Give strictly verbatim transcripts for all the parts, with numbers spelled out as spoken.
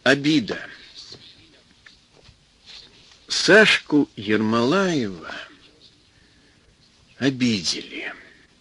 Обида. Сашку Ермолаева обидели.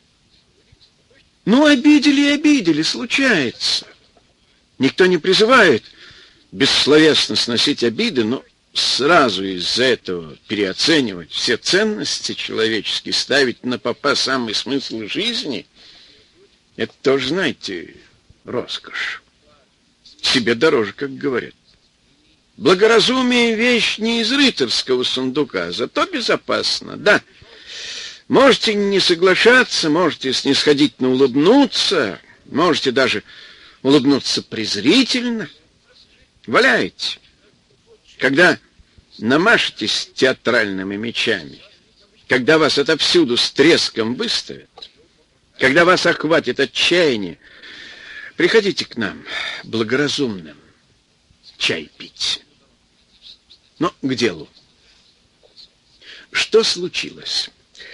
Ну, обидели и обидели, случается. Никто не призывает бессловесно сносить обиды, но сразу из-за этого переоценивать все ценности человеческие, ставить на попа самый смысл жизни, это тоже, знаете, роскошь. Себе дороже, как говорят. Благоразумие — вещь не из рыцарского сундука, зато безопасно, да. Можете не соглашаться, можете снисходительно улыбнуться, можете даже улыбнуться презрительно. Валяете. Когда намашетесь театральными мечами, когда вас отовсюду с треском выставят, когда вас охватит отчаяние, приходите к нам, благоразумным, чай пить. Но к делу. Что случилось?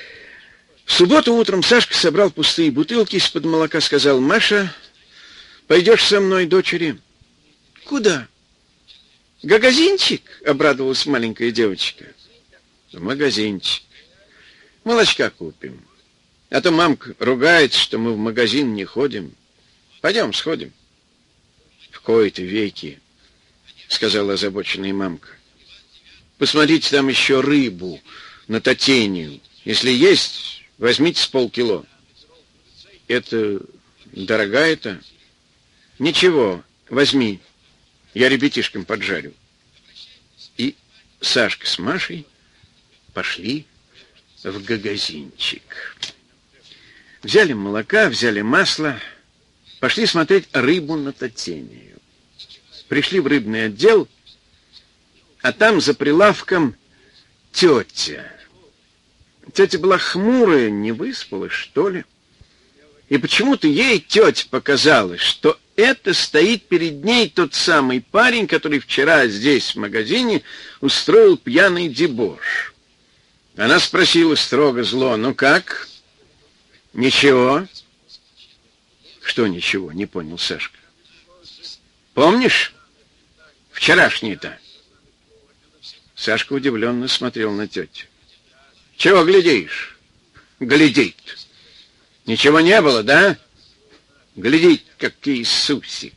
В субботу утром Сашка собрал пустые бутылки из-под молока, сказал: «Маша, пойдешь со мной, дочери?» «Куда?» «Гагазинчик?» — обрадовалась маленькая девочка. «В магазинчик. Молочка купим. А то мамка ругается, что мы в магазин не ходим. Пойдем, сходим». «В кои-то веки», — сказала озабоченная мамка. «Посмотрите, там еще рыбу на татению. Если есть, возьмите с полкило». «Это дорогая-то?» «Ничего, возьми. Я ребятишкам поджарю». И Сашка с Машей пошли в гагазинчик. Взяли молока, взяли масло, пошли смотреть рыбу на татению. Пришли в рыбный отдел, а там за прилавком тетя. Тетя была хмурая, не выспалась, что ли. И почему-то ей, тетя, показалось, что это стоит перед ней тот самый парень, который вчера здесь, в магазине, устроил пьяный дебош. Она спросила строго зло: «Ну как? Ничего?» «Что ничего?» — не понял Сашка. «Помнишь вчерашний-то?» Сашка удивленно смотрел на тетю. «Чего глядишь?» «Глядит. Ничего не было, да? Глядит, как Иисусик».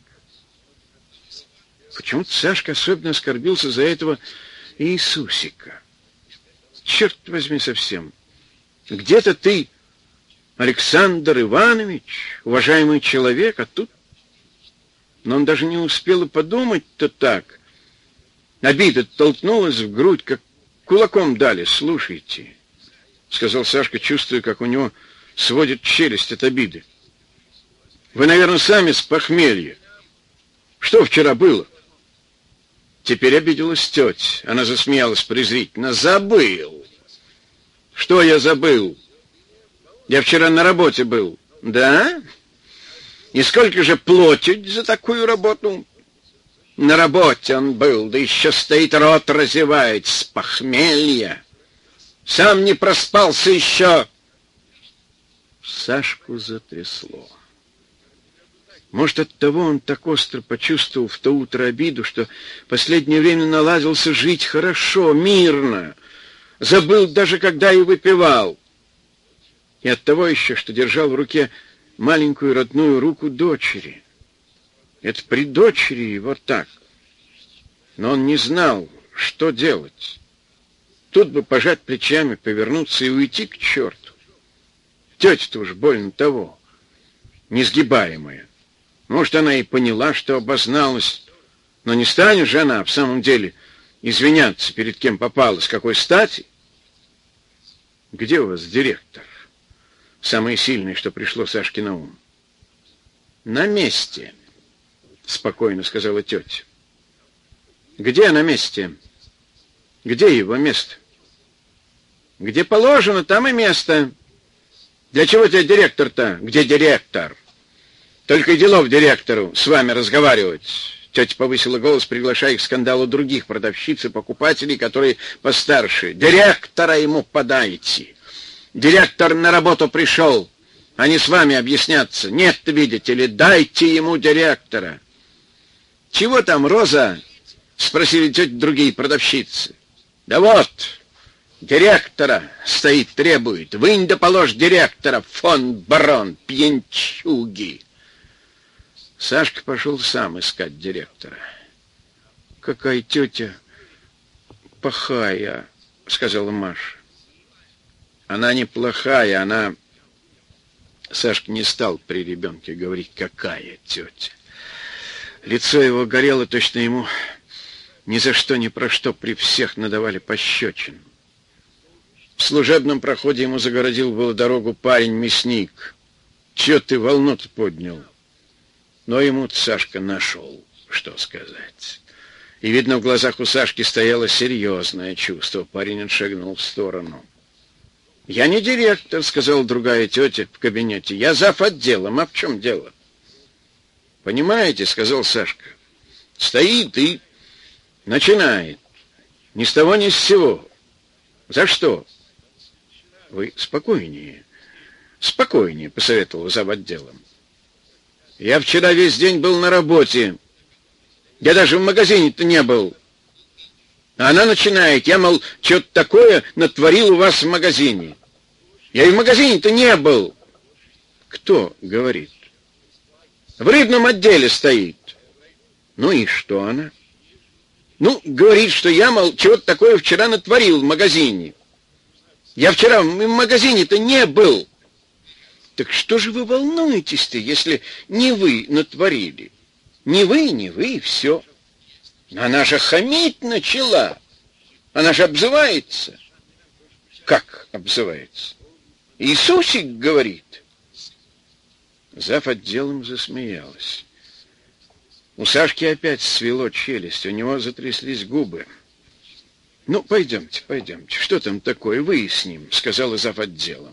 Почему-то Сашка особенно оскорбился за этого Иисусика. Черт возьми совсем. Где-то ты, Александр Иванович, уважаемый человек, а тут... Но он даже не успел и подумать-то так. Обида толкнулась в грудь, как кулаком дали. «Слушайте», — сказал Сашка, чувствуя, как у него сводит челюсть от обиды. «Вы, наверное, сами с похмелья. Что вчера было?» Теперь обиделась тетя. Она засмеялась презрительно. «Забыл». «Что я забыл? Я вчера на работе был». «Да? И сколько же платить за такую работу?» «На работе он был, да еще стоит, рот разевает с похмелья. Сам не проспался еще». Сашку затрясло. Может, оттого он так остро почувствовал в то утро обиду, что последнее время наладился жить хорошо, мирно, забыл даже, когда и выпивал. И оттого еще, что держал в руке маленькую родную руку дочери. Это при дочери вот так. Но он не знал, что делать. Тут бы пожать плечами, повернуться и уйти к черту. Тетя-то уж больно того, несгибаемая. Может, она и поняла, что обозналась, но не станет же она в самом деле извиняться перед кем попало, с какой стати? Где у вас директор? Самое сильное, что пришло Сашке на ум. На месте, спокойно сказала тетя. Где на месте? Где его место? Где положено, там и место. Для чего тебе директор-то? Где директор? Только и делов директору с вами разговаривать. Тетя повысила голос, приглашая к скандалу других продавщиц и покупателей, которые постарше. Директора ему подайте. Директор на работу пришел, а не с вами объясняться. Нет, видите ли, дайте ему директора. «Чего там, Роза?» — спросили тети другие продавщицы. «Да вот, директора стоит, требует. Вынь да положь директора, фон барон, пьянчуги». Сашка пошел сам искать директора. «Какая тетя плохая», — сказала Маша. «Она неплохая, она...» Сашка не стал при ребенке говорить, какая тетя. Лицо его горело, точно ему ни за что, ни про что при всех надавали пощечин. В служебном проходе ему загородил было дорогу парень-мясник. «Че ты волну-то поднял?» Но ему-то Сашка нашел, что сказать. И, видно, в глазах у Сашки стояло серьезное чувство. Парень отшагнул в сторону. «Я не директор», — сказала другая тетя в кабинете. «Я зав. Отделом. А в чем дело?» «Понимаете», — сказал Сашка. «Стоит и начинает. Ни с того, ни с сего. За что?» «Вы спокойнее. Спокойнее», — посоветовал зав. Отделом. «Я вчера весь день был на работе. Я даже в магазине-то не был. А она начинает. Я, мол, что-то такое натворил у вас в магазине. Я и в магазине-то не был». «Кто говорит?» «В рыбном отделе стоит». «Ну и что она?» «Ну, говорит, что я, мол, чего-то такое вчера натворил в магазине. Я вчера в магазине-то не был». «Так что же вы волнуетесь-то, если не вы натворили? Не вы, не вы, и все. Она же хамить начала. Она же обзывается». «Как обзывается?» «Иисусик говорит». Зав. Отделом засмеялась. У Сашки опять свело челюсть, у него затряслись губы. «Ну, пойдемте, пойдемте. Что там такое? Выясним», — сказала зав. Отделом.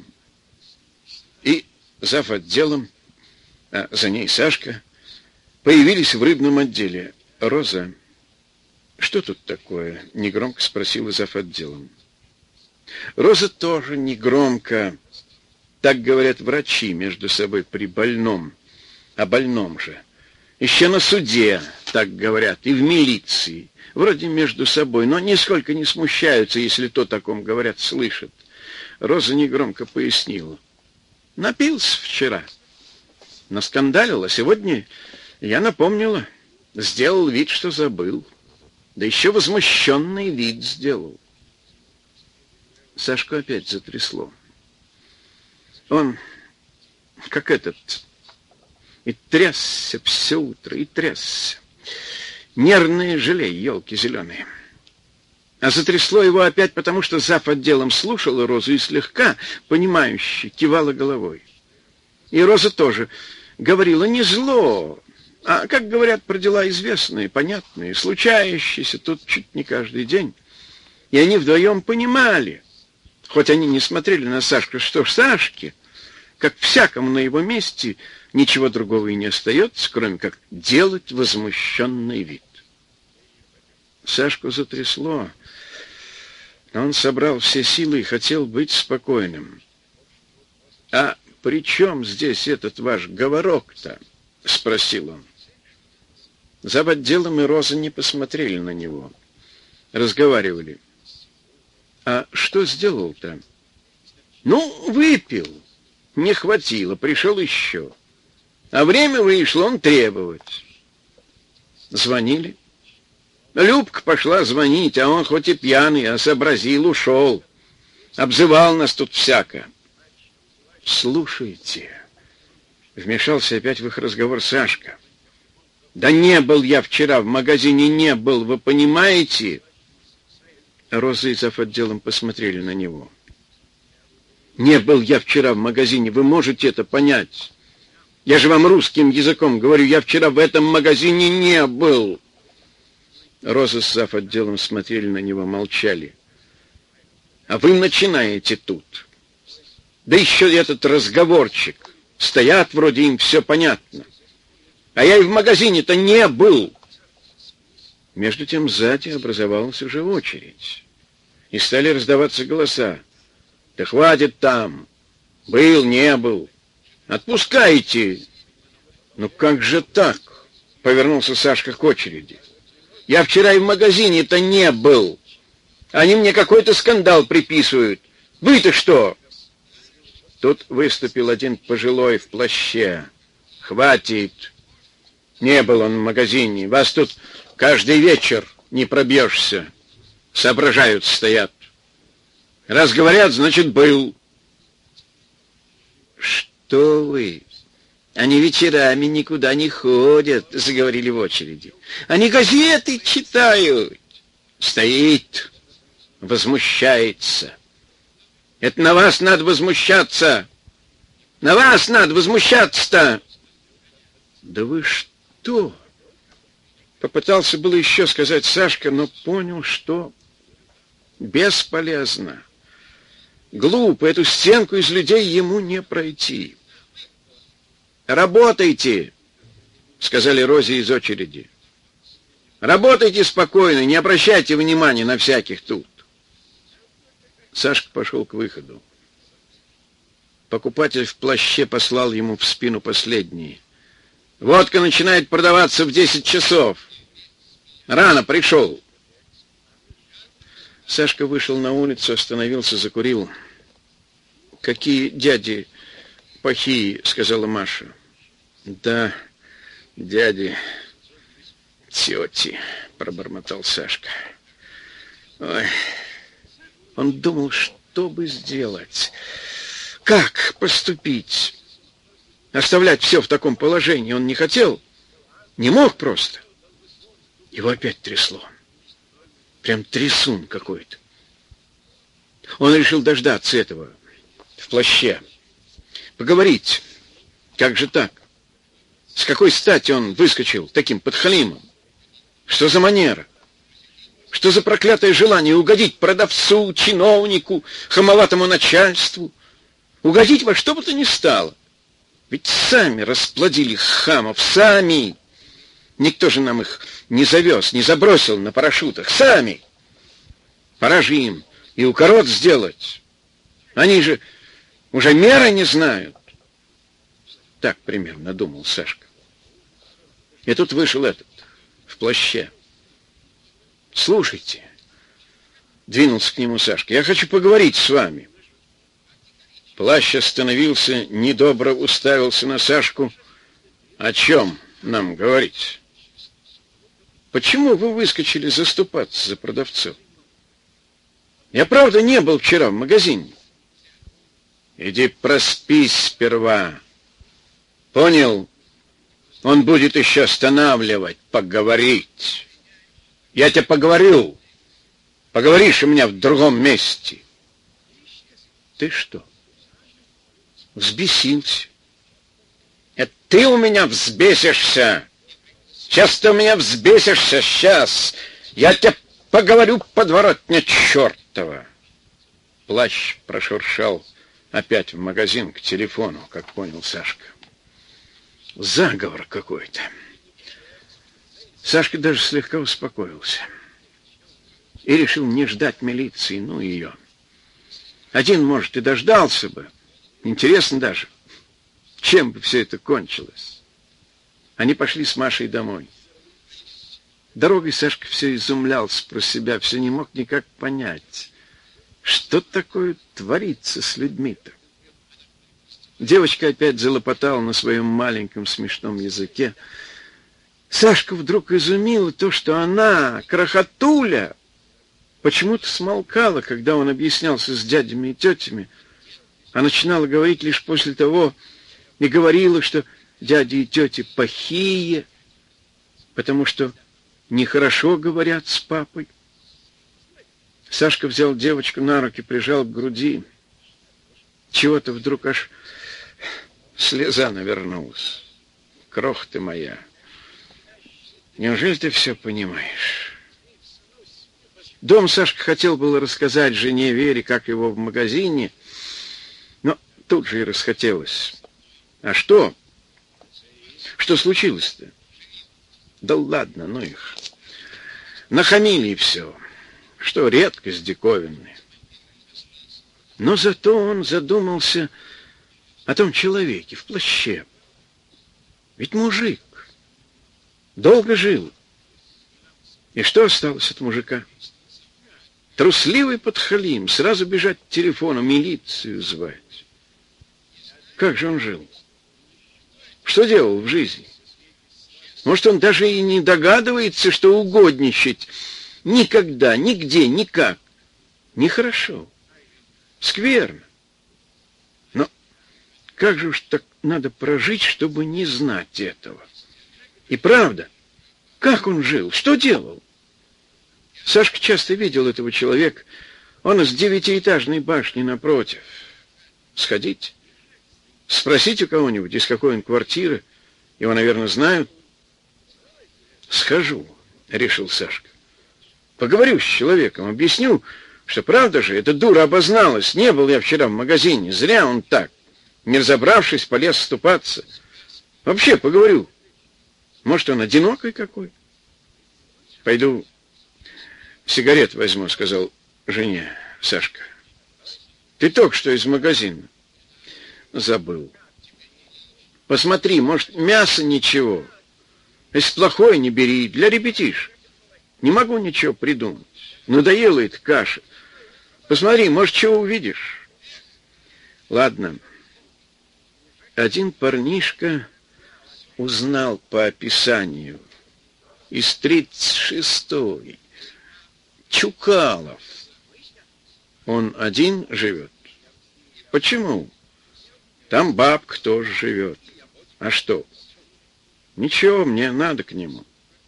И зав. Отделом, а за ней Сашка, появились в рыбном отделе. «Роза, что тут такое?» — негромко спросила зав. Отделом. Роза тоже негромко. Так говорят врачи между собой при больном. О больном же. Еще на суде так говорят, и в милиции. Вроде между собой, но нисколько не смущаются, если то, о таком говорят, слышат. Роза негромко пояснила. «Напился вчера. Наскандалил, а сегодня я напомнила. Сделал вид, что забыл. Да еще возмущенный вид сделал». Сашку опять затрясло. Он, как этот, и трясся все утро, и трясся. Нервные желей, елки зеленые. А затрясло его опять потому, что зав. Отделом слушала Розу и слегка, понимающе, кивала головой. И Роза тоже говорила не зло, а, как говорят, про дела известные, понятные, случающиеся тут чуть не каждый день. И они вдвоем понимали, хоть они не смотрели на Сашку, что ж Сашке, как всякому на его месте, ничего другого и не остается, кроме как делать возмущенный вид. Сашку затрясло, но он собрал все силы и хотел быть спокойным. «А при чем здесь этот ваш говорок-то?» — спросил он. Зав. Отделом и Роза не посмотрели на него. Разговаривали. «А что сделал-то?» «Ну, выпил. Не хватило, пришел еще. А время вышло, он требовать». Звонили. Любка пошла звонить, а он хоть и пьяный, а сообразил, ушел. Обзывал нас тут всяко. «Слушайте», — вмешался опять в их разговор Сашка. «Да не был я вчера в магазине, не был, вы понимаете?» Роза и зав. Отделом посмотрели на него. «Не был я вчера в магазине, вы можете это понять? Я же вам русским языком говорю, я вчера в этом магазине не был». Роза с зав. Отделом смотрели на него, молчали. «А вы начинаете тут. Да еще этот разговорчик. Стоят, вроде им все понятно. А я и в магазине-то не был». Между тем сзади образовалась уже очередь. И стали раздаваться голоса. «Да хватит там! Был, не был! Отпускайте!» «Ну как же так?» — повернулся Сашка к очереди. Я вчера и в магазине-то не был. Они мне какой-то скандал приписывают. Вы-то что? Тут выступил один пожилой в плаще. Хватит. Не был он в магазине. Вас тут каждый вечер не пробьешься. Соображают, стоят. Раз говорят, значит, был. Что вы? Они вечерами никуда не ходят, заговорили в очереди. Они газеты читают. Стоит, возмущается. Это на вас надо возмущаться. На вас надо возмущаться-то. Да вы что? Попытался было еще сказать Сашка, но понял, что бесполезно. Глупо, эту стенку из людей ему не пройти. «Работайте!» — сказали Розе из очереди. «Работайте спокойно, не обращайте внимания на всяких тут». Сашка пошел к выходу. Покупатель в плаще послал ему в спину последний. «Водка начинает продаваться в десять часов. Рано пришел». Сашка вышел на улицу, остановился, закурил. «Какие дяди плохие», — сказала Маша. «Да, дяди, тети», — пробормотал Сашка. Ой. Он думал, что бы сделать, как поступить. Оставлять все в таком положении он не хотел, не мог просто. Его опять трясло. Прям трясун какой-то. Он решил дождаться этого в плаще. Поговорить. Как же так? С какой стати он выскочил таким подхалимом? Что за манера? Что за проклятое желание угодить продавцу, чиновнику, хамоватому начальству? Угодить во что бы то ни стало. Ведь сами расплодили хамов, сами. Никто же нам их не завез, не забросил на парашютах. Сами. Пора же им и укорот сделать. Они же уже меры не знают. Так примерно думал Сашка. И тут вышел этот, в плаще. «Слушайте», — двинулся к нему Сашка, — «я хочу поговорить с вами». Плащ остановился, недобро уставился на Сашку. «О чем нам говорить? Почему вы выскочили заступаться за продавцов? Я, правда, не был вчера в магазине». «Иди проспись сперва. Понял? Он будет еще останавливать, поговорить. Я тебе поговорил. Поговоришь у меня в другом месте». «Ты что, взбесился?» «Это ты у меня взбесишься. Сейчас ты у меня взбесишься, сейчас. Я тебе поговорю, подворотня чертова». Плащ прошуршал опять в магазин к телефону, как понял Сашка. Заговор какой-то. Сашка даже слегка успокоился и решил не ждать милиции, ну ее. Один, может, и дождался бы. Интересно даже, чем бы все это кончилось. Они пошли с Машей домой. Дорогой Сашка все изумлялся про себя, все не мог никак понять, что такое творится с людьми-то. Девочка опять залопотала на своем маленьком смешном языке. Сашка вдруг изумила то, что она, крохотуля, почему-то смолкала, когда он объяснялся с дядями и тетями, а начинала говорить лишь после того, и говорила, что дяди и тети плохие, потому что нехорошо говорят с папой. Сашка взял девочку на руки, прижал к груди. Чего-то вдруг аж слеза навернулась. Крох ты моя, неужели ты все понимаешь? Дом Сашка хотел было рассказать жене Вере, как его в магазине, но тут же и расхотелось. А что? Что случилось-то? Да ладно, ну их. Нахамили и все. Что редкость диковинная. Но зато он задумался о том человеке в плаще. Ведь мужик. Долго жил. И что осталось от мужика? Трусливый подхалим, сразу бежать к телефону, милицию звать. Как же он жил? Что делал в жизни? Может, он даже и не догадывается, что угодничать никогда, нигде, никак. Нехорошо. Скверно. Но как же уж так надо прожить, чтобы не знать этого? И правда, как он жил? Что делал? Сашка часто видел этого человека. Он из девятиэтажной башни напротив. Сходить, спросить у кого-нибудь, из какой он квартиры. Его, наверное, знают. Схожу, решил Сашка. Поговорю с человеком, объясню, что правда же, эта дура обозналась. Не был я вчера в магазине. Зря он так, не разобравшись, полез ступаться. Вообще поговорю. Может, он одинокий какой? Пойду сигарет возьму, сказал жене Сашка. Ты только что из магазина. Забыл. Посмотри, может, мясо ничего. Если плохое, не бери. Для ребятишек. Не могу ничего придумать. Надоела эта каша. Посмотри, может, чего увидишь. Ладно. Один парнишка узнал по описанию. Из тридцать шестой. Чукалов. Он один живет? Почему? Там бабка тоже живет. А что? Ничего, мне надо к нему.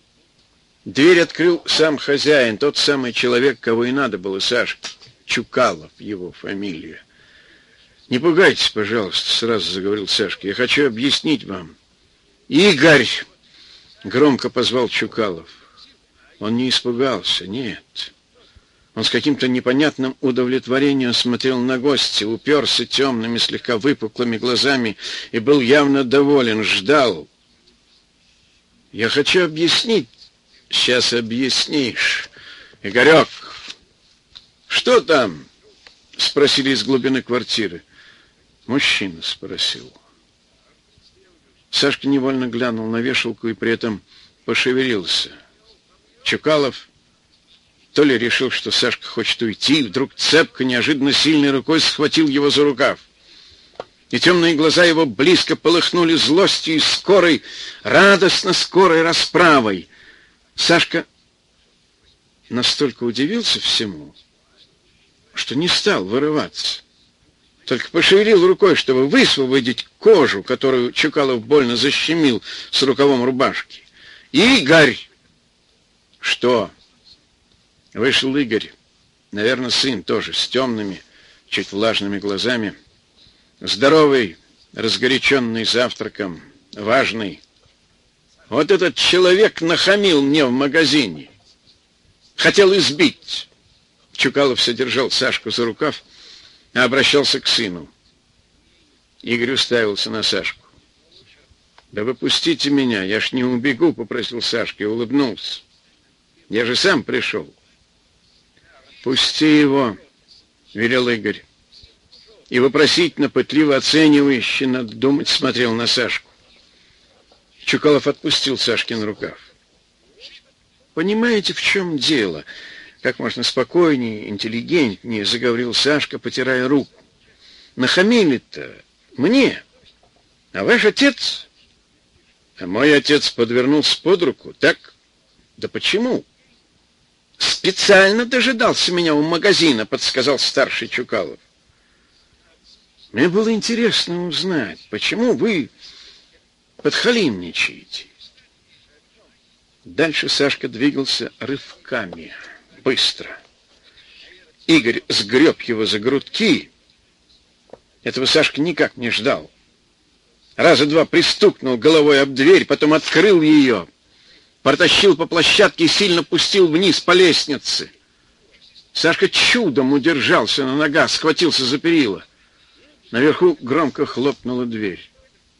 Дверь открыл сам хозяин, тот самый человек, кого и надо было Сашке. Чукалов его фамилия. Не пугайтесь, пожалуйста, сразу заговорил Сашка. Я хочу объяснить вам. Игорь! Громко позвал Чукалов. Он не испугался, нет. Он с каким-то непонятным удовлетворением смотрел на гостя, уперся темными, слегка выпуклыми глазами и был явно доволен, ждал. Я хочу объяснить. Сейчас объяснишь. Игорек, что там? Спросили из глубины квартиры. Мужчина спросил. Сашка невольно глянул на вешалку и при этом пошевелился. Чукалов то ли решил, что Сашка хочет уйти, вдруг цепко, неожиданно сильной рукой схватил его за рукав. И темные глаза его близко полыхнули злостью и скорой, радостно скорой расправой. Сашка настолько удивился всему, что не стал вырываться. Только пошевелил рукой, чтобы высвободить кожу, которую Чукалов больно защемил с рукавом рубашки. «Игорь!» «Что?» Вышел Игорь, наверное, сын тоже, с темными, чуть влажными глазами. Здоровый, разгоряченный завтраком, важный. Вот этот человек нахамил мне в магазине. Хотел избить. Чукалов содержал Сашку за рукав, а обращался к сыну. Игорь уставился на Сашку. «Да вы пустите меня, я ж не убегу», — попросил Сашка и улыбнулся. «Я же сам пришел». «Пусти его», — велел Игорь. И вопросительно, пытливо оценивающе, надо думать, смотрел на Сашку. Чукалов отпустил Сашкин рукав. «Понимаете, в чем дело?» Как можно спокойнее, интеллигентнее заговорил Сашка, потирая руку. «Нахамили-то мне, а ваш отец...» «А мой отец подвернулся под руку, так? Да почему?» «Специально дожидался меня у магазина», — подсказал старший Чукалов. «Мне было интересно узнать, почему вы подхалимничаете». Дальше Сашка двигался рывками, быстро. Игорь сгреб его за грудки. Этого Сашка никак не ждал. Раза два пристукнул головой об дверь, потом открыл ее, протащил по площадке и сильно пустил вниз по лестнице. Сашка чудом удержался на ногах, схватился за перила. Наверху громко хлопнула дверь.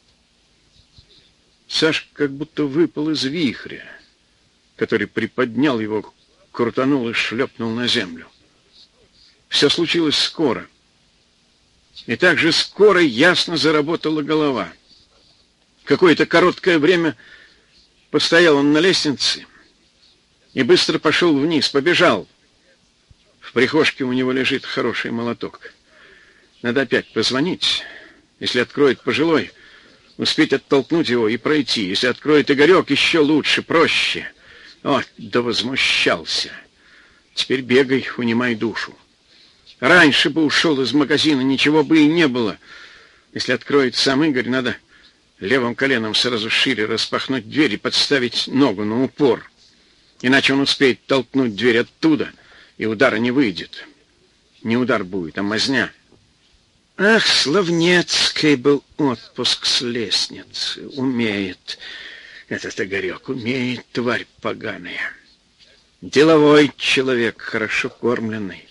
Сашка как будто выпал из вихря, который приподнял его, крутанул и шлепнул на землю. Все случилось скоро. И так же скоро ясно заработала голова. Какое-то короткое время Постоял он на лестнице и быстро пошел вниз, побежал. В прихожке у него лежит хороший молоток. Надо опять позвонить. Если откроет пожилой, успеть оттолкнуть его и пройти. Если откроет Игорек, еще лучше, проще. О, да возмущался. Теперь бегай, унимай душу. Раньше бы ушел из магазина, ничего бы и не было. Если откроет сам Игорь, надо левым коленом сразу шире распахнуть дверь и подставить ногу на упор. Иначе он успеет толкнуть дверь оттуда, и удара не выйдет. Не удар будет, а мазня. Ах, славнецкий был отпуск с лестницы. Умеет этот Игорек, умеет, тварь поганая. Деловой человек, хорошо кормленный.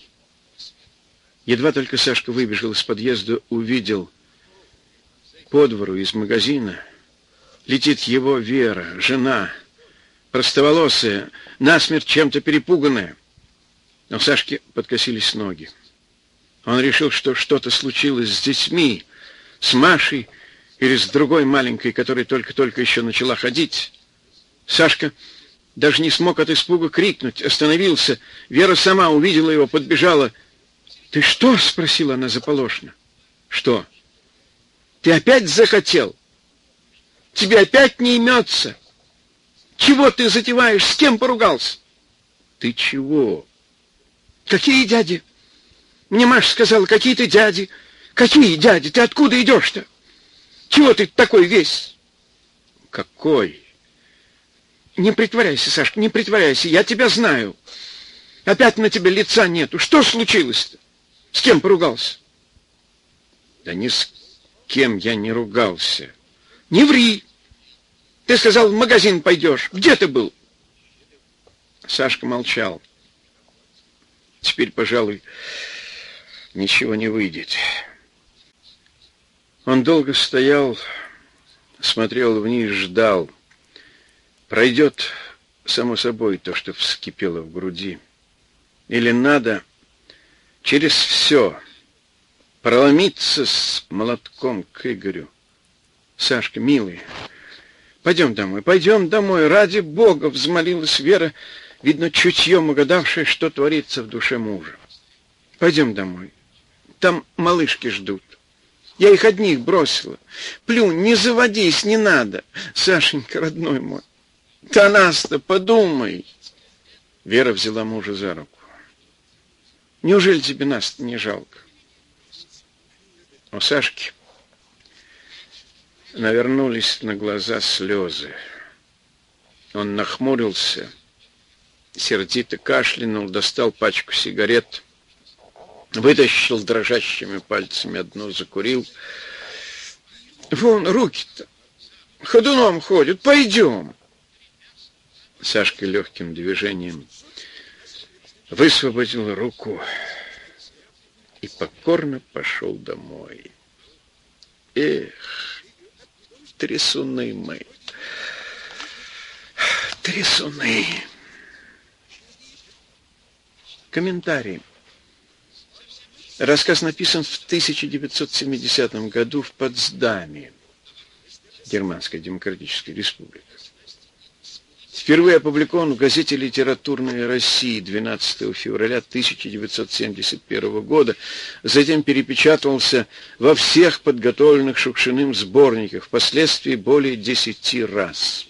Едва только Сашка выбежал из подъезда, увидел по двору из магазина летит его Вера, жена, простоволосая, насмерть чем-то перепуганная. Но у Сашки подкосились ноги. Он решил, что что-то случилось с детьми, с Машей или с другой маленькой, которая только-только еще начала ходить. Сашка даже не смог от испуга крикнуть, остановился. Вера сама увидела его, подбежала. «Ты что?» — спросила она заполошно. «Что? Ты опять захотел? Тебе опять не имется? Чего ты затеваешь? С кем поругался?» «Ты чего?» «Какие дяди?» Мне Маша сказала, какие ты дяди. Какие дяди? Ты откуда идешь-то? Чего ты такой весь? Какой? Не притворяйся, Сашка, не притворяйся. Я тебя знаю. Опять на тебе лица нету. Что случилось-то? С кем поругался? Да ни с кем я не ругался. Не ври. Ты сказал, в магазин пойдешь. Где ты был? Сашка молчал. Теперь, пожалуй, ничего не выйдет. Он долго стоял, смотрел вниз, ждал. Пройдет само собой то, что вскипело в груди. Или надо через все проломиться с молотком к Игорю. Сашка, милый, пойдем домой, пойдем домой. Ради Бога, взмолилась Вера, видно, чутьем угадавшая, что творится в душе мужа. Пойдем домой. Там малышки ждут. Я их одних бросила. Плюнь, не заводись, не надо. Сашенька, родной мой, ты о нас-то подумай. Вера взяла мужа за руку. Неужели тебе нас-то не жалко? У Сашки навернулись на глаза слезы. Он нахмурился, сердито кашлянул, достал пачку сигарет, вытащил дрожащими пальцами одну, закурил. Вон руки-то ходуном ходят, пойдем. Сашка легким движением высвободил руку и покорно пошел домой. Эх, трясуны мы, трясуны. Комментарий. Рассказ написан в тысяча девятьсот семидесятом году в Потсдаме, Германская Демократическая Республика. Впервые опубликован в газете «Литературная Россия» двенадцатого февраля тысяча девятьсот семьдесят первого года, затем перепечатывался во всех подготовленных Шукшиным сборниках, впоследствии более десяти раз.